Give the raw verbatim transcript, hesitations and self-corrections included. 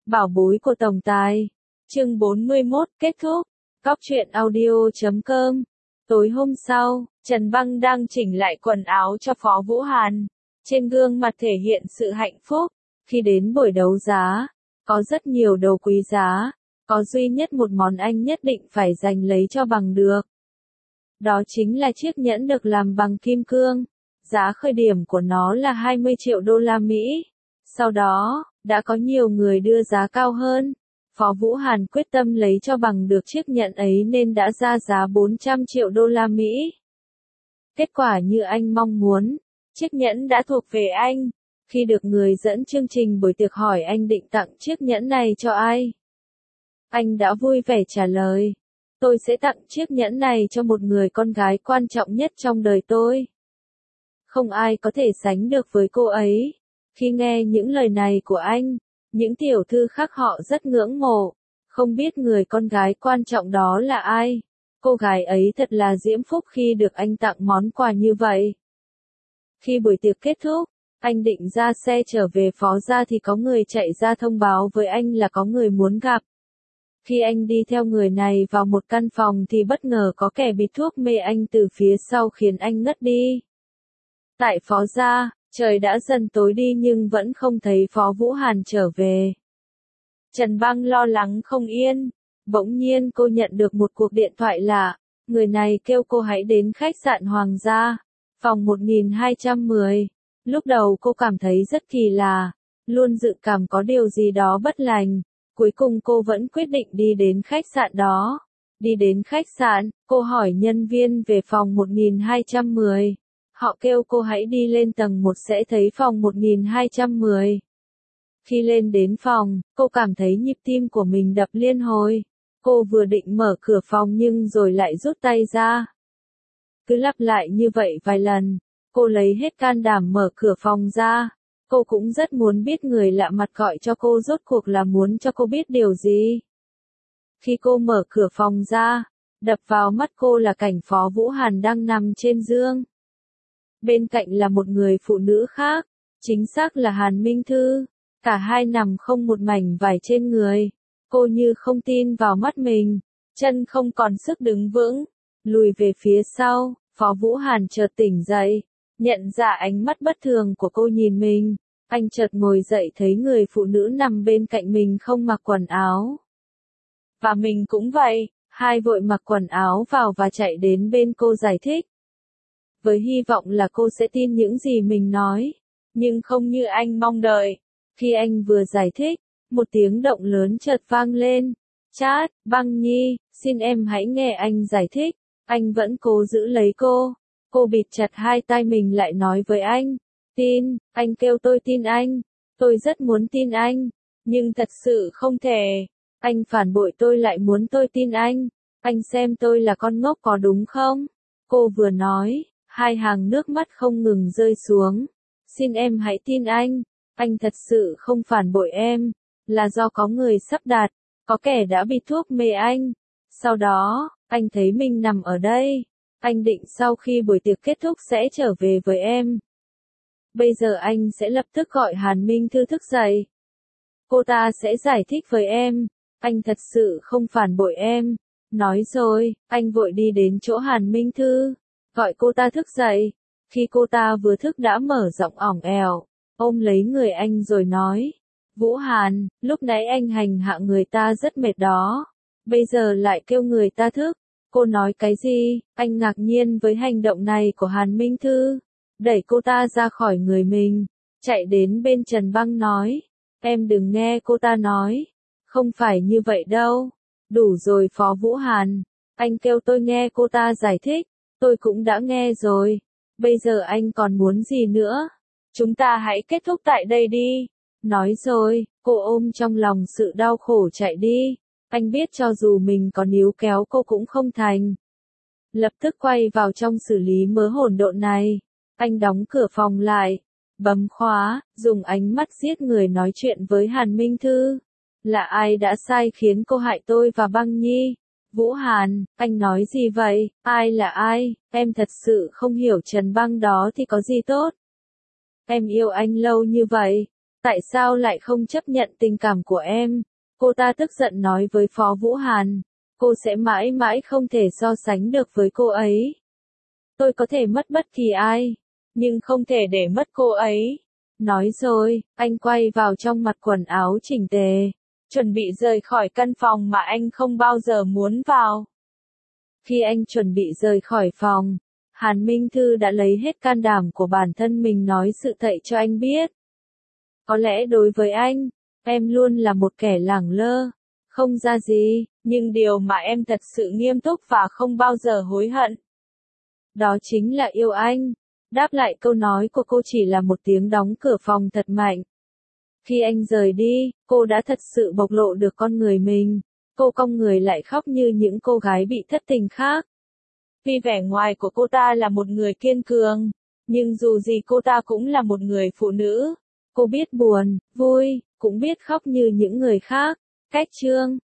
Bảo bối của tổng tài. Chương bốn mươi mốt kết thúc. Cóc truyện audio chấm com. Tối hôm sau, Trần Băng đang chỉnh lại quần áo cho Phó Vũ Hàn. Trên gương mặt thể hiện sự hạnh phúc. Khi đến buổi đấu giá, có rất nhiều đồ quý giá. Có duy nhất một món anh nhất định phải giành lấy cho bằng được. Đó chính là chiếc nhẫn được làm bằng kim cương. Giá khởi điểm của nó là hai mươi triệu đô la Mỹ. Sau đó, đã có nhiều người đưa giá cao hơn. Phó Vũ Hàn quyết tâm lấy cho bằng được chiếc nhẫn ấy nên đã ra giá bốn trăm triệu đô la Mỹ. Kết quả như anh mong muốn, chiếc nhẫn đã thuộc về anh. Khi được người dẫn chương trình buổi tiệc hỏi anh định tặng chiếc nhẫn này cho ai, anh đã vui vẻ trả lời, tôi sẽ tặng chiếc nhẫn này cho một người con gái quan trọng nhất trong đời tôi. Không ai có thể sánh được với cô ấy. Khi nghe những lời này của anh, những tiểu thư khác họ rất ngưỡng mộ, không biết người con gái quan trọng đó là ai. Cô gái ấy thật là diễm phúc khi được anh tặng món quà như vậy. Khi buổi tiệc kết thúc, anh định ra xe trở về Phó gia thì có người chạy ra thông báo với anh là có người muốn gặp. Khi anh đi theo người này vào một căn phòng thì bất ngờ có kẻ bịt thuốc mê anh từ phía sau khiến anh ngất đi. Tại Phó gia, trời đã dần tối đi nhưng vẫn không thấy Phó Vũ Hàn trở về. Trần Băng lo lắng không yên. Bỗng nhiên cô nhận được một cuộc điện thoại lạ. Người này kêu cô hãy đến khách sạn Hoàng gia, phòng một nghìn hai trăm mười. Lúc đầu cô cảm thấy rất kỳ lạ, luôn dự cảm có điều gì đó bất lành. Cuối cùng cô vẫn quyết định đi đến khách sạn đó. Đi đến khách sạn, cô hỏi nhân viên về phòng một nghìn hai trăm mười. Họ kêu cô hãy đi lên tầng một sẽ thấy phòng một nghìn hai trăm mười. Khi lên đến phòng, cô cảm thấy nhịp tim của mình đập liên hồi. Cô vừa định mở cửa phòng nhưng rồi lại rút tay ra. Cứ lặp lại như vậy vài lần, cô lấy hết can đảm mở cửa phòng ra. Cô cũng rất muốn biết người lạ mặt gọi cho cô rốt cuộc là muốn cho cô biết điều gì. Khi cô mở cửa phòng ra, đập vào mắt cô là cảnh Phó Vũ Hàn đang nằm trên giường. Bên cạnh là một người phụ nữ khác, chính xác là Hàn Minh Thư. Cả hai nằm không một mảnh vải trên người. Cô như không tin vào mắt mình, chân không còn sức đứng vững, lùi về phía sau. Phó Vũ Hàn chợt tỉnh dậy, nhận ra ánh mắt bất thường của cô nhìn mình. Anh chợt ngồi dậy thấy người phụ nữ nằm bên cạnh mình không mặc quần áo. Và mình cũng vậy, hai vội mặc quần áo vào và chạy đến bên cô giải thích. Với hy vọng là cô sẽ tin những gì mình nói, nhưng không như anh mong đợi. Khi anh vừa giải thích, một tiếng động lớn chợt vang lên. Chát, Băng Nhi, xin em hãy nghe anh giải thích. Anh vẫn cố giữ lấy cô. Cô bịt chặt hai tai mình lại nói với anh. Tin, anh kêu tôi tin anh. Tôi rất muốn tin anh. Nhưng thật sự không thể. Anh phản bội tôi lại muốn tôi tin anh. Anh xem tôi là con ngốc có đúng không? Cô vừa nói, hai hàng nước mắt không ngừng rơi xuống. Xin em hãy tin anh. Anh thật sự không phản bội em. Là do có người sắp đặt. Có kẻ đã bịt thuốc mê anh. Sau đó, anh thấy mình nằm ở đây. Anh định sau khi buổi tiệc kết thúc sẽ trở về với em. Bây giờ anh sẽ lập tức gọi Hàn Minh Thư thức dậy. Cô ta sẽ giải thích với em. Anh thật sự không phản bội em. Nói rồi, anh vội đi đến chỗ Hàn Minh Thư. Gọi cô ta thức dậy. Khi cô ta vừa thức đã mở giọng ỏng ẻo, ôm lấy người anh rồi nói. Vũ Hàn, lúc nãy anh hành hạ người ta rất mệt đó. Bây giờ lại kêu người ta thức. Cô nói cái gì? Anh ngạc nhiên với hành động này của Hàn Minh Thư. Đẩy cô ta ra khỏi người mình. Chạy đến bên Trần Băng nói. Em đừng nghe cô ta nói. Không phải như vậy đâu. Đủ rồi Phó Vũ Hàn. Anh kêu tôi nghe cô ta giải thích. Tôi cũng đã nghe rồi. Bây giờ anh còn muốn gì nữa? Chúng ta hãy kết thúc tại đây đi. Nói rồi, cô ôm trong lòng sự đau khổ chạy đi. Anh biết cho dù mình có níu kéo cô cũng không thành. Lập tức quay vào trong xử lý mớ hỗn độn này. Anh đóng cửa phòng lại, bấm khóa, dùng ánh mắt giết người nói chuyện với Hàn Minh Thư. Là ai đã sai khiến cô hại tôi và Băng Nhi? Vũ Hàn, anh nói gì vậy? Ai là ai? Em thật sự không hiểu Trần Băng đó thì có gì tốt. Em yêu anh lâu như vậy, Tại sao lại không chấp nhận tình cảm của em? Cô ta tức giận nói với Phó Vũ Hàn. Cô sẽ mãi mãi không thể so sánh được với cô ấy. Tôi có thể mất bất kỳ ai, nhưng không thể để mất cô ấy. Nói rồi, anh quay vào trong mặc quần áo chỉnh tề, chuẩn bị rời khỏi căn phòng mà anh không bao giờ muốn vào. Khi anh chuẩn bị rời khỏi phòng, Hàn Minh Thư đã lấy hết can đảm của bản thân mình nói sự thật cho anh biết. Có lẽ đối với anh, em luôn là một kẻ lẳng lơ, không ra gì, nhưng điều mà em thật sự nghiêm túc và không bao giờ hối hận. Đó chính là yêu anh. Đáp lại câu nói của cô chỉ là một tiếng đóng cửa phòng thật mạnh. Khi anh rời đi, cô đã thật sự bộc lộ được con người mình. Cô cong người lại khóc như những cô gái bị thất tình khác. Vì vẻ ngoài của cô ta là một người kiên cường, nhưng dù gì cô ta cũng là một người phụ nữ. Cô biết buồn, vui, cũng biết khóc như những người khác. Cách chương